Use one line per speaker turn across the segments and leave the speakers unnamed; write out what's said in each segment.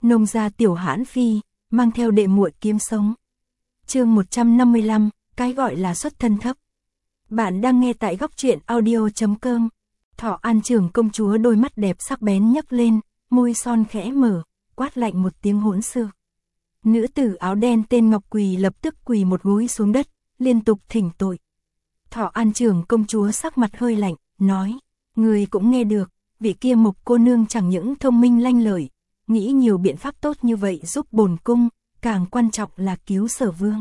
nông gia tiểu hãn phi, mang theo đệ muội kiếm sống. Chương 155, cái gọi là xuất thân thấp. Bạn đang nghe tại góc truyện audio.com. Thọ An trưởng công chúa đôi mắt đẹp sắc bén nhấc lên, môi son khẽ mở, quát lạnh một tiếng hỗn xược. Nữ tử áo đen tên Ngọc Quỳ lập tức quỳ một gối xuống đất, liên tục thỉnh tội. Thọ An trưởng công chúa sắc mặt hơi lạnh, nói, người cũng nghe được, vị kia Mộc cô nương chẳng những thông minh lanh lợi, nghĩ nhiều biện pháp tốt như vậy giúp bổn cung, càng quan trọng là cứu Sở Vương.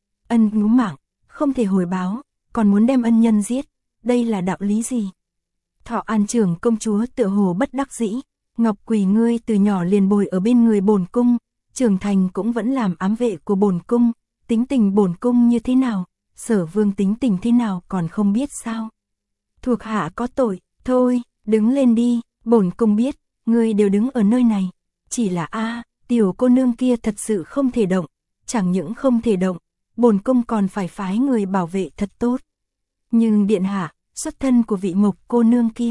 Ân cứu mạng, không thể hồi báo, còn muốn đem ân nhân giết, đây là đạo lý gì? Thọ An trưởng công chúa tựa hồ bất đắc dĩ, Ngọc Quỳ ngươi từ nhỏ liền bồi ở bên người bổn cung, trưởng thành cũng vẫn làm ám vệ của bổn cung, tính tình bổn cung như thế nào, Sở Vương tính tình thế nào còn không biết sao? Thuộc hạ có tội, thôi, đứng lên đi, bổn cung biết, ngươi đều đứng ở nơi này, chỉ là tiểu cô nương kia thật sự không thể động, chẳng những không thể động, bổn cung còn phải phái người bảo vệ thật tốt. Nhưng điện hạ, xuất thân của vị Mộc cô nương kia,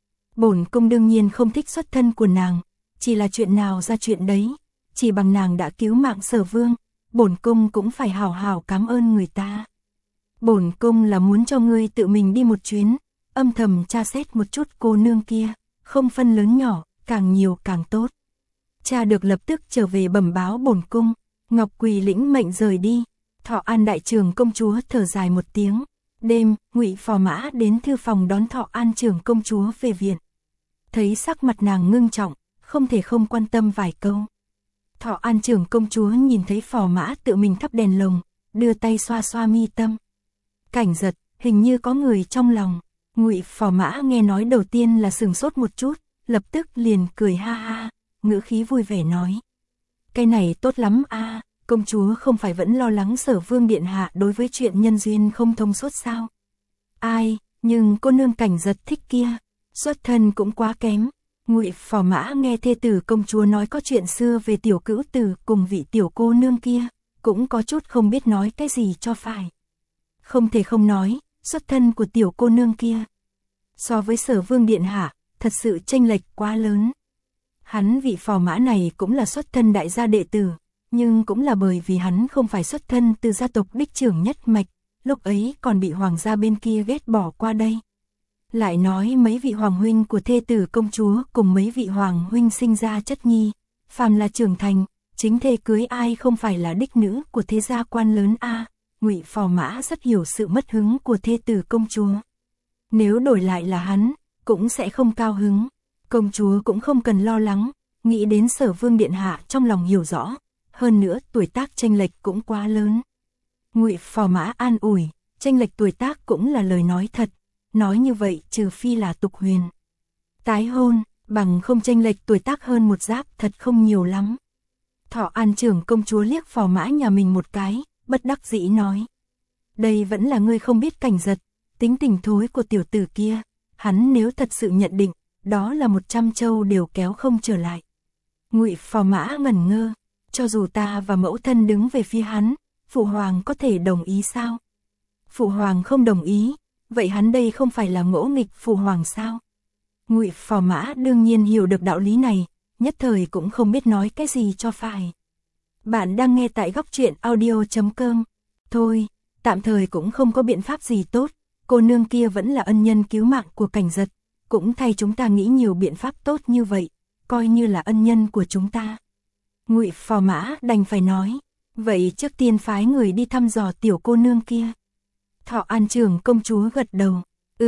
bổn cung đương nhiên không thích xuất thân của nàng, chỉ là chuyện nào ra chuyện đấy, chỉ bằng nàng đã cứu mạng Sở Vương, bổn cung cũng phải hào hào cảm ơn người ta. Bổn cung là muốn cho ngươi tự mình đi một chuyến, âm thầm tra xét một chút cô nương kia, không phân lớn nhỏ, càng nhiều càng tốt. Cha được lập tức trở về bẩm báo bổn cung. Ngọc Quỳ lĩnh mệnh rời đi. Thọ An đại trưởng công chúa thở dài một tiếng. Đêm, Ngụy Phò Mã đến thư phòng đón Thọ An trưởng công chúa về viện. Thấy sắc mặt nàng ngưng trọng, không thể không quan tâm vài câu. Thọ An trưởng công chúa nhìn thấy Phò Mã tự mình thắp đèn lồng, đưa tay xoa xoa mi tâm. Cảnh Giật, hình như có người trong lòng. Ngụy Phò Mã nghe nói đầu tiên là sửng sốt một chút, lập tức liền cười ha ha, ngữ khí vui vẻ nói. Cái này tốt lắm công chúa không phải vẫn lo lắng Sở Vương điện hạ đối với chuyện nhân duyên không thông suốt sao? Ai, nhưng cô nương Cảnh Giật thích kia, xuất thân cũng quá kém. Ngụy Phò Mã nghe thê tử công chúa nói có chuyện xưa về tiểu cữu tử cùng vị tiểu cô nương kia, cũng có chút không biết nói cái gì cho phải. Không thể không nói, xuất thân của tiểu cô nương kia so với Sở Vương điện hạ, thật sự chênh lệch quá lớn. Hắn vị Phò Mã này cũng là xuất thân đại gia đệ tử, nhưng cũng là bởi vì hắn không phải xuất thân từ gia tộc đích trưởng nhất mạch, lúc ấy còn bị hoàng gia bên kia ghét bỏ qua đây. Lại nói mấy vị hoàng huynh của thê tử công chúa cùng mấy vị hoàng huynh sinh ra chất nhi, phàm là trưởng thành, chính thê cưới ai không phải là đích nữ của thế gia quan lớn Ngụy Phò Mã rất hiểu sự mất hứng của thê tử công chúa. Nếu đổi lại là hắn, cũng sẽ không cao hứng. Công chúa cũng không cần lo lắng, nghĩ đến Sở Vương điện hạ trong lòng hiểu rõ, hơn nữa tuổi tác chênh lệch cũng quá lớn. Ngụy Phò Mã an ủi, chênh lệch tuổi tác cũng là lời nói thật, nói như vậy trừ phi là tục huyền. Tái hôn, bằng không chênh lệch tuổi tác hơn một giáp thật không nhiều lắm. Thọ An trưởng công chúa liếc Phò Mã nhà mình một cái, bất đắc dĩ nói. Đây vẫn là ngươi không biết Cảnh Giật, tính tình thối của tiểu tử kia, hắn nếu thật sự nhận định, đó là 100 châu đều kéo không trở lại. Ngụy Phò Mã ngẩn ngơ, cho dù ta và mẫu thân đứng về phía hắn, phụ hoàng có thể đồng ý sao? Phụ hoàng không đồng ý, vậy hắn đây không phải là ngỗ nghịch phụ hoàng sao? Ngụy Phò Mã đương nhiên hiểu được đạo lý này, nhất thời cũng không biết nói cái gì cho phải. Bạn đang nghe tại góc truyện audio.com. Thôi, tạm thời cũng không có biện pháp gì tốt, cô nương kia vẫn là ân nhân cứu mạng của Cảnh Giật, cũng thay chúng ta nghĩ nhiều biện pháp tốt như vậy, coi như là ân nhân của chúng ta. Ngụy Phò Mã đành phải nói, vậy trước tiên phái người đi thăm dò tiểu cô nương kia. Thọ An trưởng công chúa gật đầu,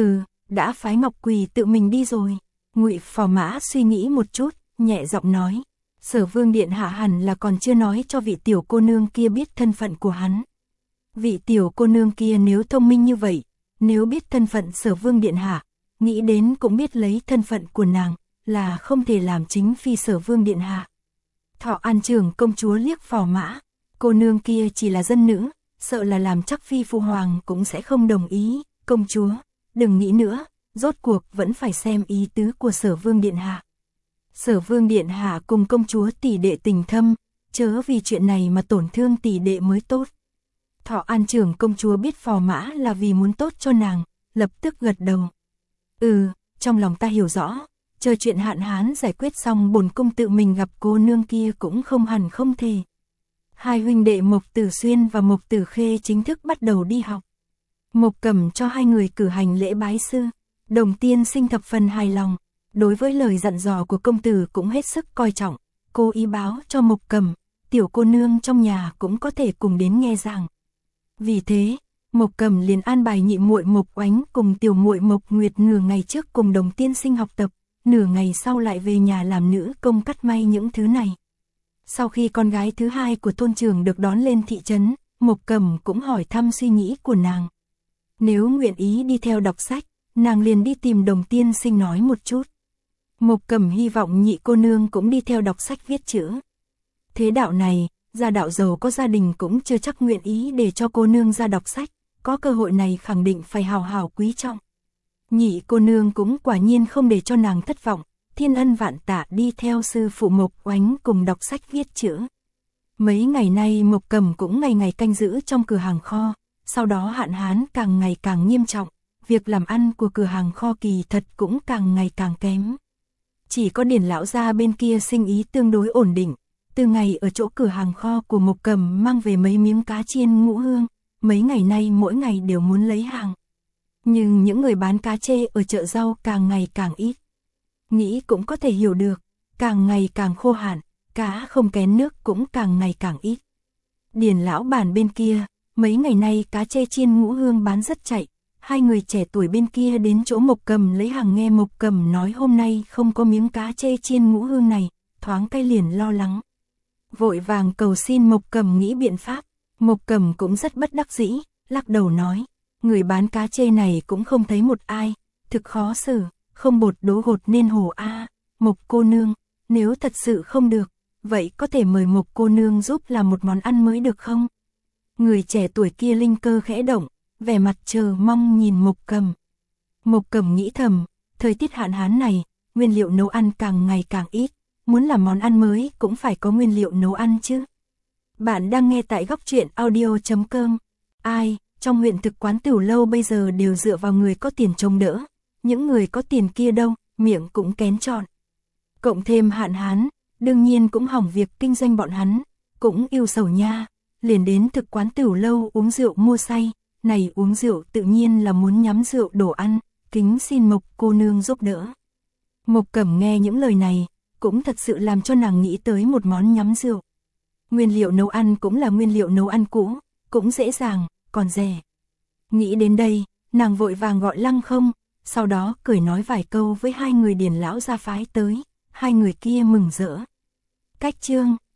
đã phái Ngọc Quỳ tự mình đi rồi. Ngụy Phò Mã suy nghĩ một chút, nhẹ giọng nói, Sở Vương điện hạ hẳn là còn chưa nói cho vị tiểu cô nương kia biết thân phận của hắn. Vị tiểu cô nương kia nếu thông minh như vậy, nếu biết thân phận Sở Vương điện hạ, nghĩ đến cũng biết lấy thân phận của nàng, là không thể làm chính phi Sở Vương điện hạ. Thọ An trưởng công chúa liếc Phò Mã, cô nương kia chỉ là dân nữ, sợ là làm chắc phi phụ hoàng cũng sẽ không đồng ý. Công chúa, đừng nghĩ nữa, rốt cuộc vẫn phải xem ý tứ của Sở Vương điện hạ. Sở Vương điện hạ cùng công chúa tỷ đệ tình thâm, chớ vì chuyện này mà tổn thương tỷ đệ mới tốt. Thọ An trưởng công chúa biết Phò Mã là vì muốn tốt cho nàng, lập tức gật đầu. Trong lòng ta hiểu rõ, chờ chuyện Hạn Hán giải quyết xong bổn cung tự mình gặp cô nương kia cũng không hẳn không thể. Hai huynh đệ Mộc Tử Xuyên và Mộc Tử Khê chính thức bắt đầu đi học. Mộc Cẩm cho hai người cử hành lễ bái sư, Đồng Tiên Sinh thập phần hài lòng, đối với lời dặn dò của công tử cũng hết sức coi trọng, cô ý báo cho Mộc Cẩm, tiểu cô nương trong nhà cũng có thể cùng đến nghe giảng. Vì thế, Mộc Cẩm liền an bài nhị muội Mộc Oánh cùng tiểu muội Mộc Nguyệt nửa ngày trước cùng Đồng Tiên Sinh học tập, nửa ngày sau lại về nhà làm nữ công cắt may những thứ này. Sau khi con gái thứ hai của thôn trưởng được đón lên thị trấn, Mộc Cẩm cũng hỏi thăm suy nghĩ của nàng. Nếu nguyện ý đi theo đọc sách, nàng liền đi tìm Đồng Tiên Sinh nói một chút. Mộc Cẩm hy vọng nhị cô nương cũng đi theo đọc sách viết chữ. Thế đạo này, gia đạo giàu có gia đình cũng chưa chắc nguyện ý để cho cô nương ra đọc sách, có cơ hội này khẳng định phải hào hào quý trọng. Nhị cô nương cũng quả nhiên không để cho nàng thất vọng, thiên ân vạn tạ đi theo sư phụ Mộc Oánh cùng đọc sách viết chữ. Mấy ngày nay Mộc Cẩm cũng ngày ngày canh giữ trong cửa hàng kho, sau đó hạn hán càng ngày càng nghiêm trọng, việc làm ăn của cửa hàng kho kỳ thật cũng càng ngày càng kém. Chỉ có Điền lão gia bên kia sinh ý tương đối ổn định, từ ngày ở chỗ cửa hàng kho của Mộc Cẩm mang về mấy miếng cá chiên ngũ hương, mấy ngày nay mỗi ngày đều muốn lấy hàng. Nhưng những người bán cá chê ở chợ rau càng ngày càng ít. Nghĩ cũng có thể hiểu được, càng ngày càng khô hạn, cá không kén nước cũng càng ngày càng ít. Điền lão bản bên kia, mấy ngày nay cá chê chiên ngũ hương bán rất chạy, hai người trẻ tuổi bên kia đến chỗ Mộc Cẩm lấy hàng nghe Mộc Cẩm nói hôm nay không có miếng cá chê chiên ngũ hương này, thoáng cái liền lo lắng. Vội vàng cầu xin Mộc Cẩm nghĩ biện pháp, Mộc Cẩm cũng rất bất đắc dĩ, lắc đầu nói, người bán cá chê này cũng không thấy một ai, thực khó xử, không bột đố gột nên hồ a. Mộc cô nương, nếu thật sự không được, vậy có thể mời Mộc cô nương giúp làm một món ăn mới được không? Người trẻ tuổi kia linh cơ khẽ động, vẻ mặt chờ mong nhìn Mộc Cẩm. Mộc Cẩm nghĩ thầm, thời tiết hạn hán này, nguyên liệu nấu ăn càng ngày càng ít, muốn làm món ăn mới cũng phải có nguyên liệu nấu ăn chứ. Bạn đang nghe tại góc truyện audio.com. Ai, trong huyện thực quán Tửu Lâu bây giờ đều dựa vào người có tiền trông đỡ, những người có tiền kia đâu, miệng cũng kén trọn. Cộng thêm hạn hán, đương nhiên cũng hỏng việc kinh doanh bọn hắn, cũng yêu sầu nha, liền đến thực quán Tửu Lâu uống rượu mua say, này uống rượu tự nhiên là muốn nhắm rượu đổ ăn, kính xin Mộc cô nương giúp đỡ. Mộc Cẩm nghe những lời này, cũng thật sự làm cho nàng nghĩ tới một món nhắm rượu. Nguyên liệu nấu ăn cũng là nguyên liệu nấu ăn cũ, cũng dễ dàng, còn rẻ. Nghĩ đến đây, nàng vội vàng gọi Lăng Không, sau đó cười nói vài câu với hai người Điền lão gia phái tới, hai người kia mừng rỡ. Cách chương